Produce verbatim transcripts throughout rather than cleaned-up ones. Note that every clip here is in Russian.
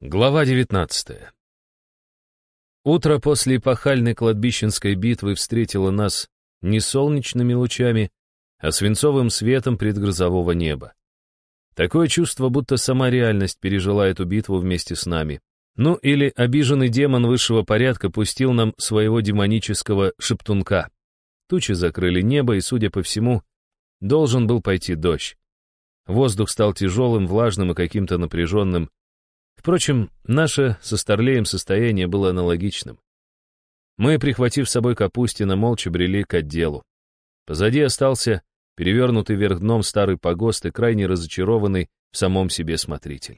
Глава девятнадцатая. Утро после эпохальной кладбищенской битвы встретило нас не солнечными лучами, а свинцовым светом предгрозового неба. Такое чувство, будто сама реальность пережила эту битву вместе с нами. Ну или обиженный демон высшего порядка пустил нам своего демонического шептунка. Тучи закрыли небо, и, судя по всему, должен был пойти дождь. Воздух стал тяжелым, влажным и каким-то напряженным. Впрочем, наше со Старлеем состояние было аналогичным. Мы, прихватив с собой Капустина, молча брели к отделу. Позади остался перевернутый вверх дном старый погост и крайне разочарованный в самом себе смотритель.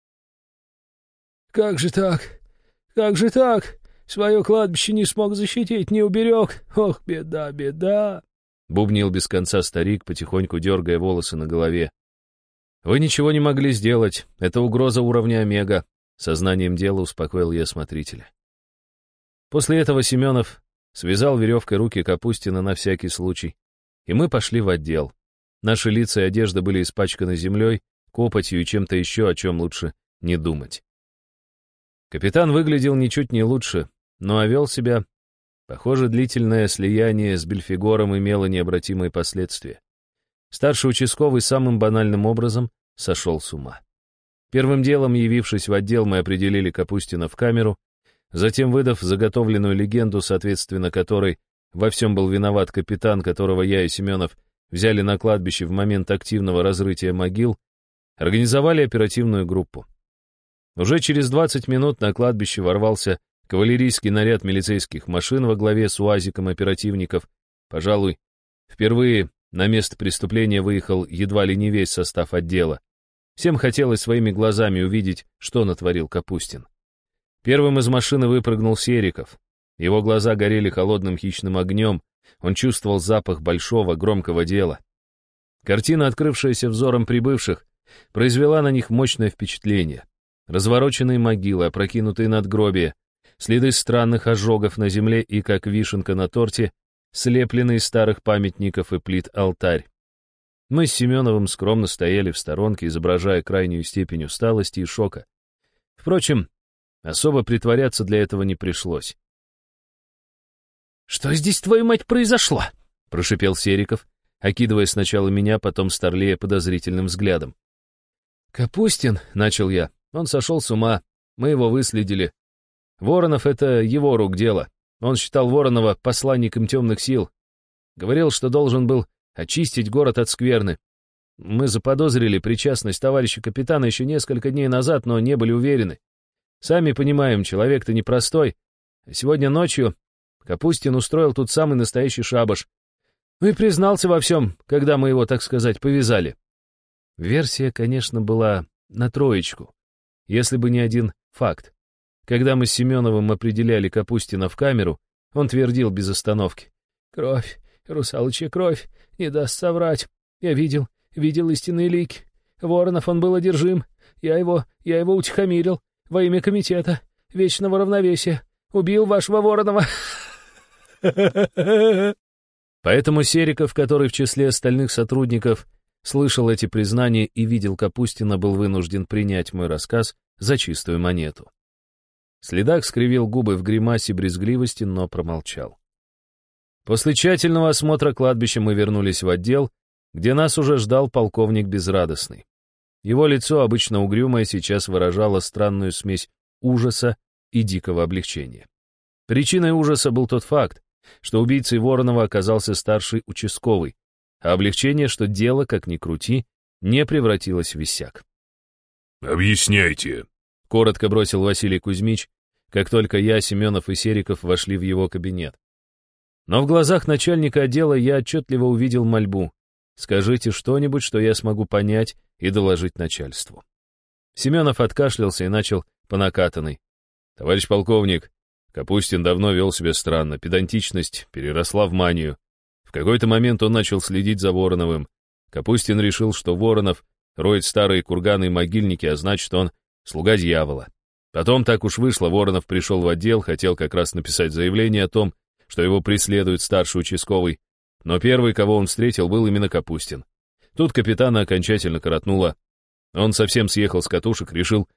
«Как же так? Как же так? Свое кладбище не смог защитить, не уберег. Ох, беда, беда!» Бубнил без конца старик, потихоньку дергая волосы на голове. «Вы ничего не могли сделать. Это угроза уровня Омега», — сознанием дела успокоил я смотрителя. После этого Семенов связал веревкой руки Капустина на всякий случай, и мы пошли в отдел. Наши лица и одежда были испачканы землей, копотью и чем-то еще, о чем лучше не думать. Капитан выглядел ничуть не лучше, но овел себя. Похоже, длительное слияние с Бельфигором имело необратимые последствия. Старший участковый самым банальным образом сошел с ума. Первым делом, явившись в отдел, мы определили Капустина в камеру, затем, выдав заготовленную легенду, соответственно которой во всем был виноват капитан, которого я и Семенов взяли на кладбище в момент активного разрытия могил, организовали оперативную группу. Уже через двадцать минут на кладбище ворвался кавалерийский наряд милицейских машин во главе с уазиком оперативников. Пожалуй, впервые на место преступления выехал едва ли не весь состав отдела. Всем хотелось своими глазами увидеть, что натворил Капустин. Первым из машины выпрыгнул Сериков. Его глаза горели холодным хищным огнем, он чувствовал запах большого, громкого дела. Картина, открывшаяся взором прибывших, произвела на них мощное впечатление. Развороченные могилы, опрокинутые надгробия, следы странных ожогов на земле и, как вишенка на торте, слепленный из старых памятников и плит алтарь. Мы с Семеновым скромно стояли в сторонке, изображая крайнюю степень усталости и шока. Впрочем, особо притворяться для этого не пришлось. «Что здесь, твою мать, произошло?» — прошипел Сериков, окидывая сначала меня, потом Старлея подозрительным взглядом. «Капустин», — начал я, — «он сошел с ума, мы его выследили. Воронов — это его рук дело. Он считал Воронова посланником темных сил. Говорил, что должен был очистить город от скверны. Мы заподозрили причастность товарища капитана еще несколько дней назад, но не были уверены. Сами понимаем, человек-то непростой. Сегодня ночью Капустин устроил тут самый настоящий шабаш. Ну и признался во всем, когда мы его, так сказать, повязали». Версия, конечно, была на троечку, если бы не один факт. Когда мы с Семеновым определяли Капустина в камеру, он твердил без остановки: «Кровь, русалочья кровь, не даст соврать. Я видел, видел истинные лики. Воронов, он был одержим. Я его, я его утихомирил во имя комитета вечного равновесия. Убил вашего Воронова». Поэтому Сериков, который в числе остальных сотрудников слышал эти признания и видел Капустина, был вынужден принять мой рассказ за чистую монету. Следак скривил губы в гримасе брезгливости, но промолчал. После тщательного осмотра кладбища мы вернулись в отдел, где нас уже ждал полковник Безрадостный. Его лицо, обычно угрюмое, сейчас выражало странную смесь ужаса и дикого облегчения. Причиной ужаса был тот факт, что убийцей Воронова оказался старший участковый, а облегчение, что дело, как ни крути, не превратилось в висяк. «Объясняйте», — коротко бросил Василий Кузьмич, как только я, Семенов и Сериков вошли в его кабинет. Но в глазах начальника отдела я отчетливо увидел мольбу: «Скажите что-нибудь, что я смогу понять и доложить начальству». Семенов откашлялся и начал по накатанной. «Товарищ полковник, Капустин давно вел себя странно, педантичность переросла в манию. В какой-то момент он начал следить за Вороновым. Капустин решил, что Воронов роет старые курганы и могильники, а значит, он слуга дьявола. Потом так уж вышло, Воронов пришел в отдел, хотел как раз написать заявление о том, что его преследует старший участковый, но первый, кого он встретил, был именно Капустин. Тут капитана окончательно коротнуло. Он совсем съехал с катушек, решил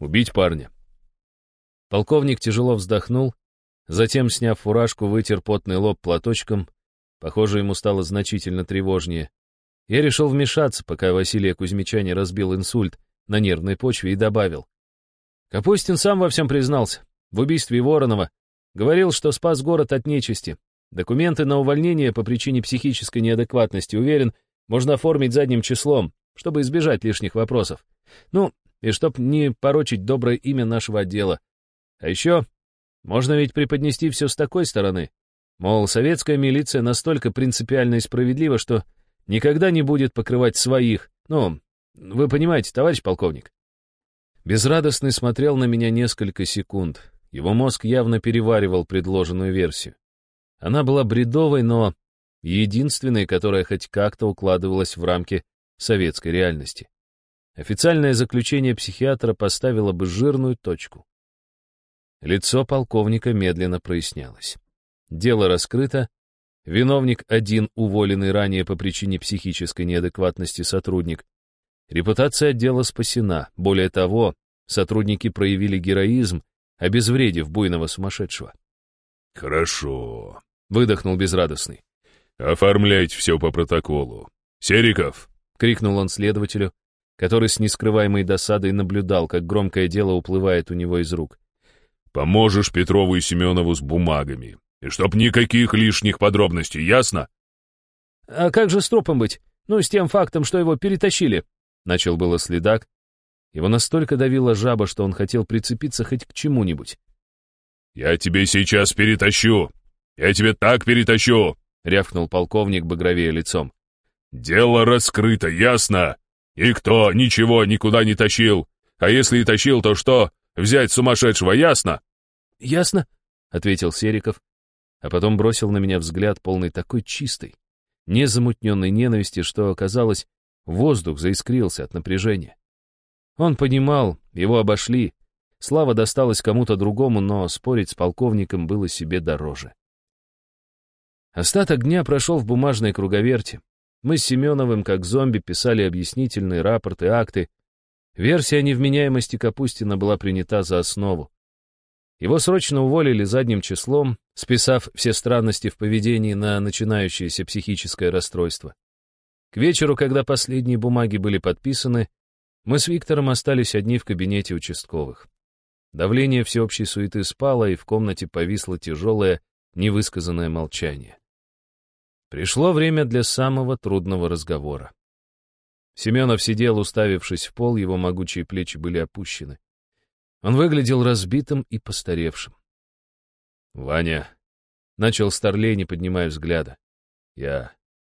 Убить парня. Полковник тяжело вздохнул, затем, сняв фуражку, вытер потный лоб платочком. Похоже, ему стало значительно тревожнее. Я решил вмешаться, пока Василия Кузьмича не разбил инсульт на нервной почве, и добавил. Капустин сам во всем признался. В убийстве Воронова. Говорил, что спас город от нечисти. Документы на увольнение по причине психической неадекватности, уверен, можно оформить задним числом, чтобы избежать лишних вопросов. Ну, и чтоб не порочить доброе имя нашего отдела. А еще можно ведь преподнести все с такой стороны. Мол, советская милиция настолько принципиальна и справедлива, что никогда не будет покрывать своих. Ну, вы понимаете, товарищ полковник. Безрадостный смотрел на меня несколько секунд. Его мозг явно переваривал предложенную версию. Она была бредовой, но единственной, которая хоть как-то укладывалась в рамки советской реальности. Официальное заключение психиатра поставило бы жирную точку. Лицо полковника медленно прояснялось. Дело раскрыто. Виновник один, уволенный ранее по причине психической неадекватности сотрудник. Репутация отдела спасена. Более того, сотрудники проявили героизм, обезвредив буйного сумасшедшего. «Хорошо», — выдохнул безрадостный. «Оформляйте все по протоколу. Сериков!» — крикнул он следователю, который с нескрываемой досадой наблюдал, как громкое дело уплывает у него из рук. «Поможешь Петрову и Семенову с бумагами. И чтоб никаких лишних подробностей, ясно?» «А как же с трупом быть? Ну, с тем фактом, что его перетащили?» Начал было следак. Его настолько давила жаба, что он хотел прицепиться хоть к чему-нибудь. «Я тебе сейчас перетащу! Я тебе так перетащу!» — рявкнул полковник, багровея лицом. «Дело раскрыто, ясно? Никто ничего никуда не тащил. А если и тащил, то что? Взять сумасшедшего, ясно?» «Ясно», — ответил Сериков, а потом бросил на меня взгляд, полный такой чистой, незамутненной ненависти, что, казалось, воздух заискрился от напряжения. Он понимал, его обошли, слава досталась кому-то другому, но спорить с полковником было себе дороже. Остаток дня прошел в бумажной круговерти. Мы с Семеновым, как зомби, писали объяснительные рапорты, акты. Версия невменяемости Капустина была принята за основу. Его срочно уволили задним числом, списав все странности в поведении на начинающееся психическое расстройство. К вечеру, когда последние бумаги были подписаны, мы с Виктором остались одни в кабинете участковых. Давление всеобщей суеты спало, и в комнате повисло тяжелое, невысказанное молчание. Пришло время для самого трудного разговора. Семенов сидел, уставившись в пол, его могучие плечи были опущены. Он выглядел разбитым и постаревшим. «Ваня», — начал Старлей, не поднимая взгляда, — «я...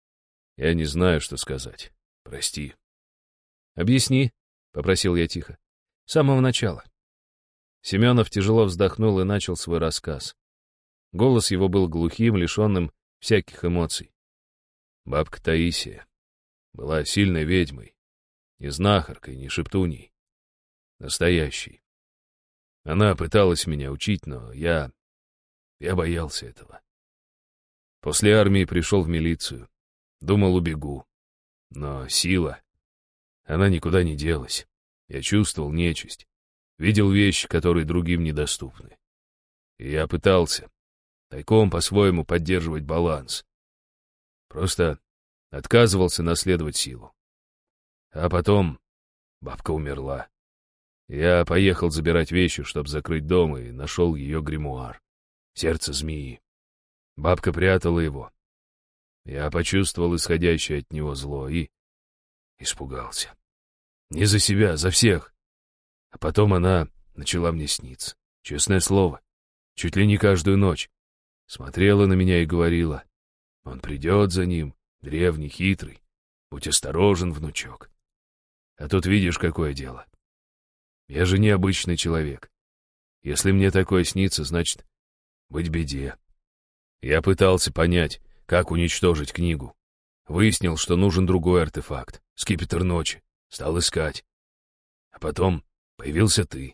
я не знаю, что сказать. Прости». «Объясни», — попросил я тихо, — «с самого начала». Семенов тяжело вздохнул и начал свой рассказ. Голос его был глухим, лишенным всяких эмоций. Бабка Таисия была сильной ведьмой, не знахаркой, не шептуней, настоящей. Она пыталась меня учить, но я... я боялся этого. После армии пришел в милицию, думал, убегу. Но сила... она никуда не делась. Я чувствовал нечисть, видел вещи, которые другим недоступны. И я пытался тайком по-своему поддерживать баланс. Просто отказывался наследовать силу. А потом бабка умерла. Я поехал забирать вещи, чтобы закрыть дом, и нашел ее гримуар. Сердце змеи. Бабка прятала его. Я почувствовал исходящее от него зло и испугался. Не за себя, за всех. А потом она начала мне сниться. Честное слово, чуть ли не каждую ночь. Смотрела на меня и говорила: он придет за ним, древний, хитрый. Будь осторожен, внучок. А тут видишь, какое дело. Я же не обычный человек. Если мне такое снится, значит, быть беде. Я пытался понять, как уничтожить книгу. Выяснил, что нужен другой артефакт, скипетр ночи. Стал искать. А потом появился ты.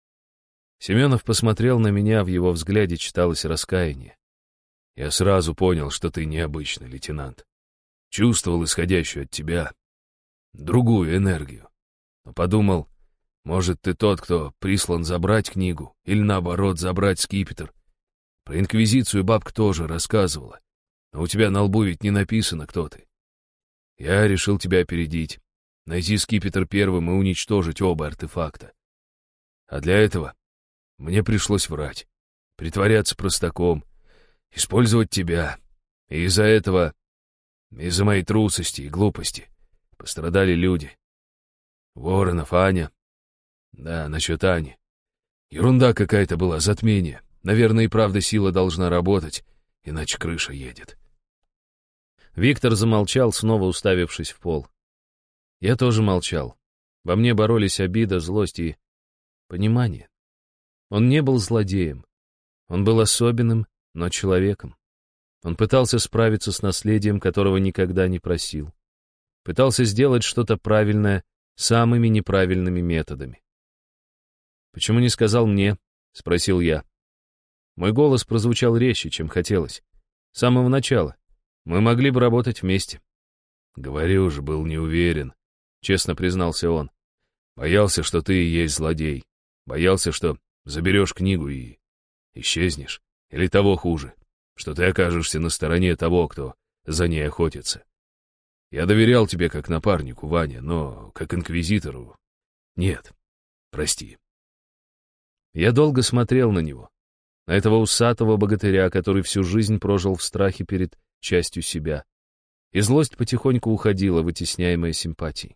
Семенов посмотрел на меня, в его взгляде читалось раскаяние. Я сразу понял, что ты необычный, лейтенант. Чувствовал исходящую от тебя другую энергию. Но подумал, Может, ты тот, кто прислан забрать книгу, или наоборот, забрать скипетр. Про Инквизицию бабка тоже рассказывала, но у тебя на лбу ведь не написано, кто ты. Я решил тебя опередить, найти скипетр первым и уничтожить оба артефакта. А для этого мне пришлось врать, притворяться простаком, использовать тебя. И из-за этого, из-за моей трусости и глупости, пострадали люди. Воронов, Аня. Да, насчет Ани. Ерунда какая-то была, затмение. Наверное, и правда сила должна работать, иначе крыша едет. Виктор замолчал, снова уставившись в пол. Я тоже молчал. Во мне боролись обида, злость и понимание. Он не был злодеем. Он был особенным, но человеком. Он пытался справиться с наследием, которого никогда не просил. Пытался сделать что-то правильное самыми неправильными методами. «Почему не сказал мне?» — спросил я. Мой голос прозвучал резче, чем хотелось. С самого начала. Мы могли бы работать вместе. Говорю же, был не уверен, честно признался он. Боялся, что ты и есть злодей. Боялся, что заберешь книгу и исчезнешь. Или того хуже, что ты окажешься на стороне того, кто за ней охотится. Я доверял тебе как напарнику, Ваня, но как инквизитору нет. Прости. Я долго смотрел на него, на этого усатого богатыря, который всю жизнь прожил в страхе перед частью себя. И злость потихоньку уходила, вытесняемая симпатией.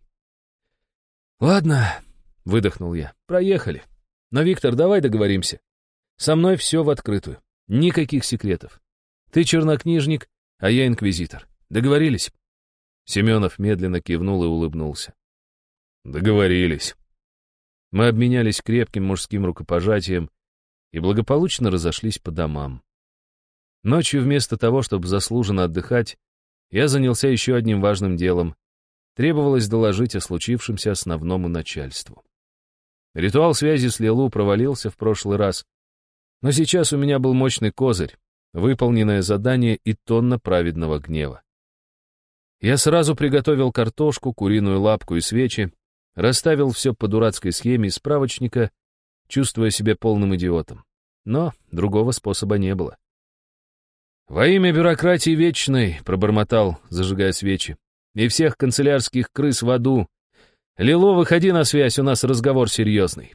«Ладно», — выдохнул я, — «проехали. Но, Виктор, давай договоримся. Со мной все в открытую. Никаких секретов. Ты чернокнижник, а я инквизитор. Договорились?» Семенов медленно кивнул и улыбнулся. «Договорились». Мы обменялись крепким мужским рукопожатием и благополучно разошлись по домам. Ночью вместо того, чтобы заслуженно отдыхать, я занялся еще одним важным делом. Требовалось доложить о случившемся основному начальству. Ритуал связи с Лилу провалился в прошлый раз, но сейчас у меня был мощный козырь, выполненное задание и тонна праведного гнева. Я сразу приготовил картошку, куриную лапку и свечи, расставил все по дурацкой схеме из справочника, чувствуя себя полным идиотом. Но другого способа не было. «Во имя бюрократии вечной», — пробормотал, зажигая свечи, «и всех канцелярских крыс в аду. Лило, выходи на связь, у нас разговор серьезный».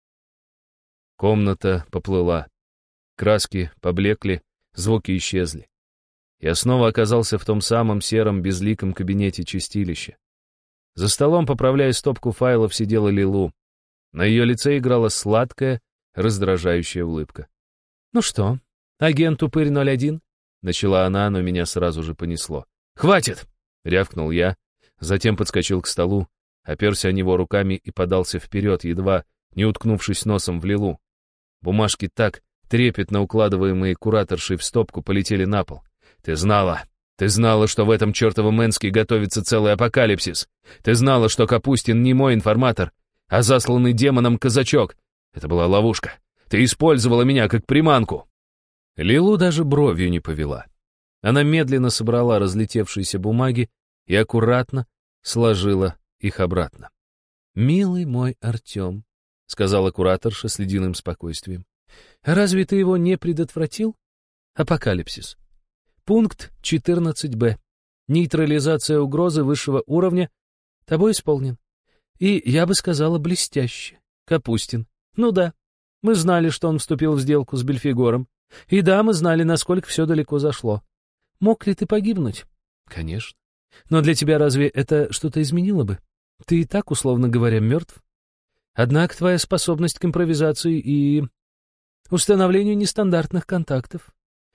Комната поплыла. Краски поблекли, звуки исчезли. Я снова оказался в том самом сером безликом кабинете чистилища. За столом, поправляя стопку файлов, сидела Лилу. На ее лице играла сладкая, раздражающая улыбка. «Ну что, агент Упырь ноль один?» — начала она, но меня сразу же понесло. «Хватит!» — рявкнул я, затем подскочил к столу, оперся о него руками и подался вперед, едва не уткнувшись носом в Лилу. Бумажки так, трепетно укладываемые кураторшей в стопку, полетели на пол. «Ты знала! Ты знала, что в этом чертовом Энске готовится целый апокалипсис! Ты знала, что Капустин не мой информатор, а засланный демоном казачок! Это была ловушка! Ты использовала меня как приманку!» Лилу даже бровью не повела. Она медленно собрала разлетевшиеся бумаги и аккуратно сложила их обратно. «Милый мой Артем», — сказала кураторша с ледяным спокойствием, — «разве ты его не предотвратил? Апокалипсис. Пункт четырнадцать бэ. Нейтрализация угрозы высшего уровня тобой исполнен. И, я бы сказала, блестяще. Капустин. Ну да, мы знали, что он вступил в сделку с Бельфигором. И да, мы знали, насколько все далеко зашло. Мог ли ты погибнуть? Конечно. Но для тебя разве это что-то изменило бы? Ты и так, условно говоря, мертв. Однако твоя способность к импровизации и установлению нестандартных контактов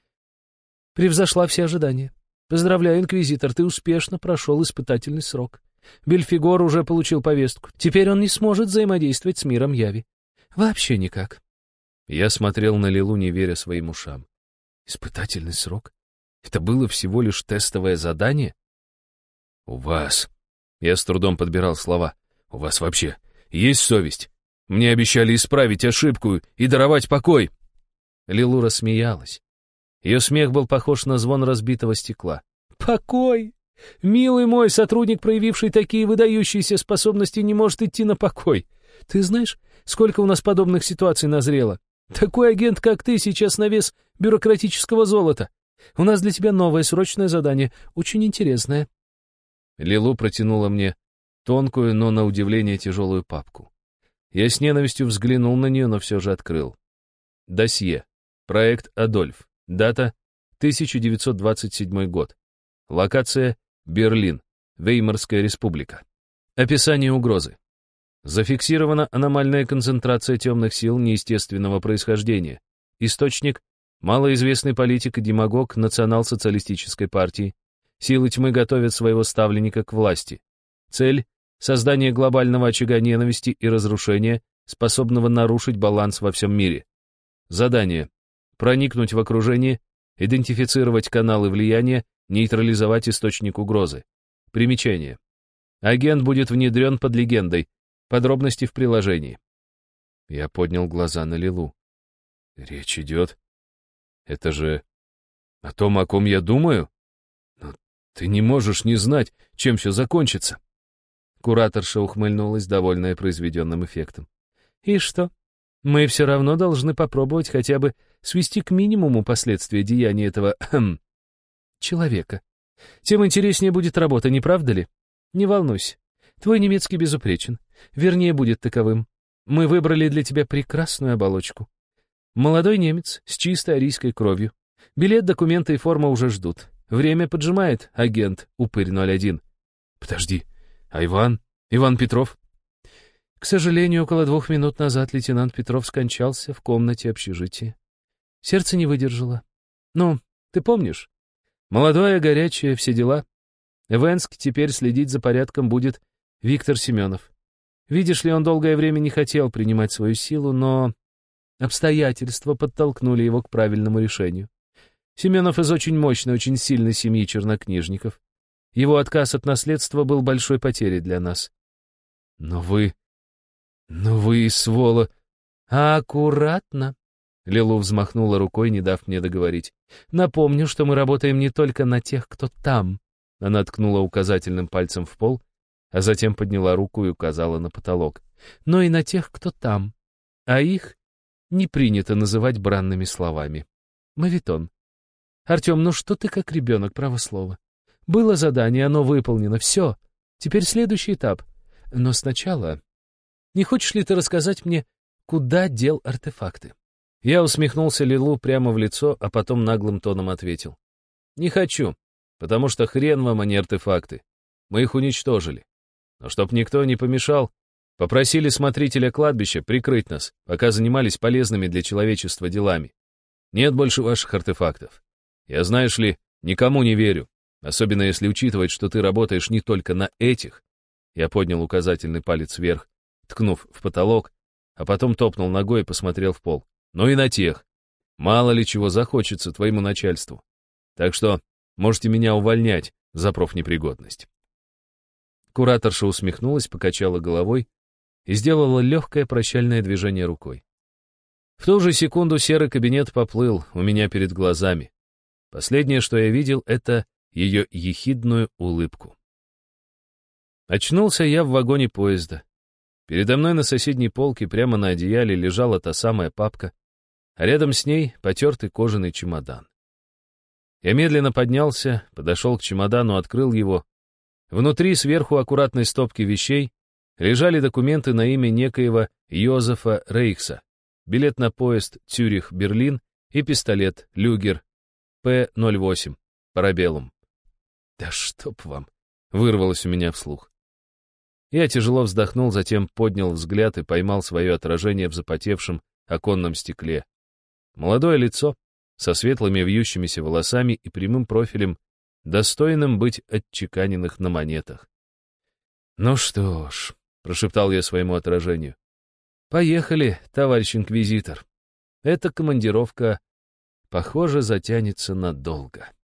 превзошла все ожидания. Поздравляю, инквизитор, ты успешно прошел испытательный срок. Бельфигор уже получил повестку. Теперь он не сможет взаимодействовать с миром Яви. Вообще никак. Я смотрел на Лилу, не веря своим ушам. Испытательный срок? Это было всего лишь тестовое задание? У вас... Я с трудом подбирал слова. У вас вообще есть совесть? Мне обещали исправить ошибку и даровать покой. Лилу рассмеялась. Ее смех был похож на звон разбитого стекла. «Покой! Милый мой, сотрудник, проявивший такие выдающиеся способности, не может идти на покой. Ты знаешь, сколько у нас подобных ситуаций назрело? Такой агент, как ты, сейчас на вес бюрократического золота. У нас для тебя новое срочное задание, очень интересное». Лилу протянула мне тонкую, но на удивление тяжелую папку. Я с ненавистью взглянул на нее, но все же открыл. Досье. Проект «Адольф». Дата тысяча девятьсот двадцать седьмой год. Локация Берлин, Веймарская республика. Описание угрозы. Зафиксирована аномальная концентрация темных сил неестественного происхождения. Источник — малоизвестный политик и демагог национал-социалистической партии. Силы тьмы готовят своего ставленника к власти. Цель — создание глобального очага ненависти и разрушения, способного нарушить баланс во всем мире. Задание — проникнуть в окружение, идентифицировать каналы влияния, нейтрализовать источник угрозы. Примечание. Агент будет внедрен под легендой. Подробности в приложении. Я поднял глаза на Лилу. Речь идет. Это же о том, о ком я думаю? Но ты не можешь не знать, чем все закончится. Кураторша ухмыльнулась, довольная произведенным эффектом. И что? Мы все равно должны попробовать хотя бы свести к минимуму последствия деяния этого хм, человека. Тем интереснее будет работа, не правда ли? Не волнуйся. Твой немецкий безупречен. Вернее, будет таковым. Мы выбрали для тебя прекрасную оболочку. Молодой немец с чистой арийской кровью. Билет, документы и форма уже ждут. Время поджимает, агент Упырь ноль один. Подожди, а Иван? Иван Петров? К сожалению, около двух минут назад лейтенант Петров скончался в комнате общежития. Сердце не выдержало. Ну, ты помнишь? Молодое, горячее, все дела. В Энске теперь следить за порядком будет Виктор Семенов. Видишь ли, он долгое время не хотел принимать свою силу, но обстоятельства подтолкнули его к правильному решению. Семенов из очень мощной, очень сильной семьи чернокнижников. Его отказ от наследства был большой потерей для нас. Но вы... Но вы и своло... Аккуратно. Лилу взмахнула рукой, не дав мне договорить. Напомню, что мы работаем не только на тех, кто там. Она ткнула указательным пальцем в пол, а затем подняла руку и указала на потолок. Но и на тех, кто там. А их не принято называть бранными словами. Мавитон. Артем, ну что ты как ребенок, право слово. Было задание, оно выполнено, все. Теперь следующий этап. Но сначала... Не хочешь ли ты рассказать мне, куда дел артефакты? Я усмехнулся Лилу прямо в лицо, а потом наглым тоном ответил. Не хочу, потому что хрен вам, а не артефакты. Мы их уничтожили. Но чтоб никто не помешал, попросили смотрителя кладбища прикрыть нас, пока занимались полезными для человечества делами. Нет больше ваших артефактов. Я, знаешь ли, никому не верю, особенно если учитывать, что ты работаешь не только на этих. Я поднял указательный палец вверх, ткнув в потолок, а потом топнул ногой и посмотрел в пол. Но и на тех. Мало ли чего захочется твоему начальству. Так что можете меня увольнять за профнепригодность. Кураторша усмехнулась, покачала головой и сделала легкое прощальное движение рукой. В ту же секунду серый кабинет поплыл у меня перед глазами. Последнее, что я видел, это ее ехидную улыбку. Очнулся я в вагоне поезда. Передо мной на соседней полке прямо на одеяле лежала та самая папка, а рядом с ней потертый кожаный чемодан. Я медленно поднялся, подошел к чемодану, открыл его. Внутри, сверху аккуратной стопки вещей, лежали документы на имя некоего Йозефа Рейхса, билет на поезд Цюрих-Берлин и пистолет Люгер П ноль восемь, парабеллум. «Да чтоб вам!» — вырвалось у меня вслух. Я тяжело вздохнул, затем поднял взгляд и поймал свое отражение в запотевшем оконном стекле. Молодое лицо, со светлыми вьющимися волосами и прямым профилем, достойным быть отчеканенных на монетах. «Ну что ж», — прошептал я своему отражению, — «поехали, товарищ инквизитор. Эта командировка, похоже, затянется надолго».